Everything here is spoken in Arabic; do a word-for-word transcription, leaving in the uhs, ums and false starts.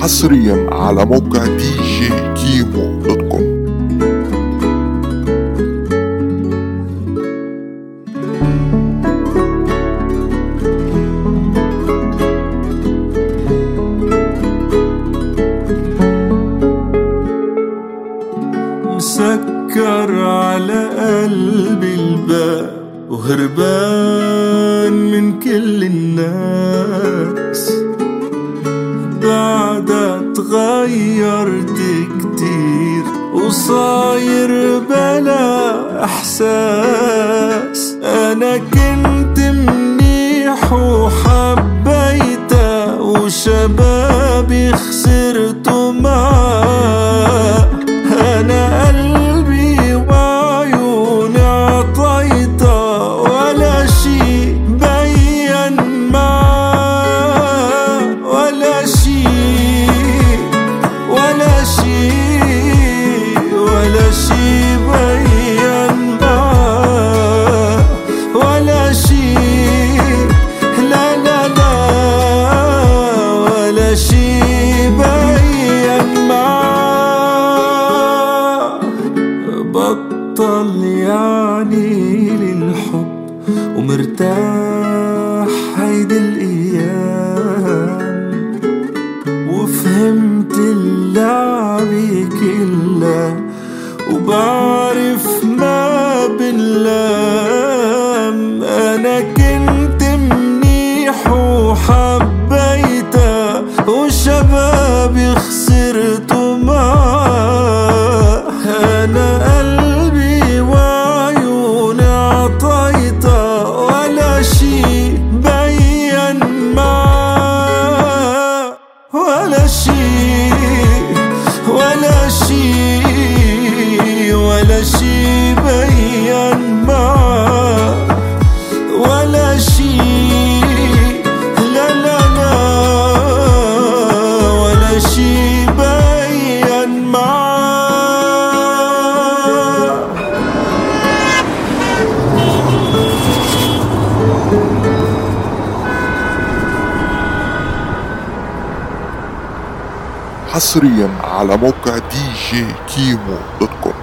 حصريا على موقع دي جي كيمو دوت كوم. مسكر على قلبي الباب وهربان من كل الناس، بعدها تغيرت كتير وصاير بلا احساس. انا كنت منيح وحبيتها وشبابي خسرته معاه. انا قلبي وعيوني عطيتها ولا شي بين معاه، ولا شي ولا شي ولا شي بين معاه، ولا شي لا لا لا ولا شي بين معاه. بطل يعني للحب ومرتاح هيدي الأيام، وفهمت اللعبة كلها وبعرف ما بنلام. أنا كنت منيح وحبيتها وشبابي خسرته معاه. أنا قلبي وعيوني عطيتها ولا شي بين معاه، ولا شي ولا شي ولا شي بين معاه، ولا شي لا لا لا ولا شي بين معاه. حصريا على موقع دي جي كيمو دوت كوم.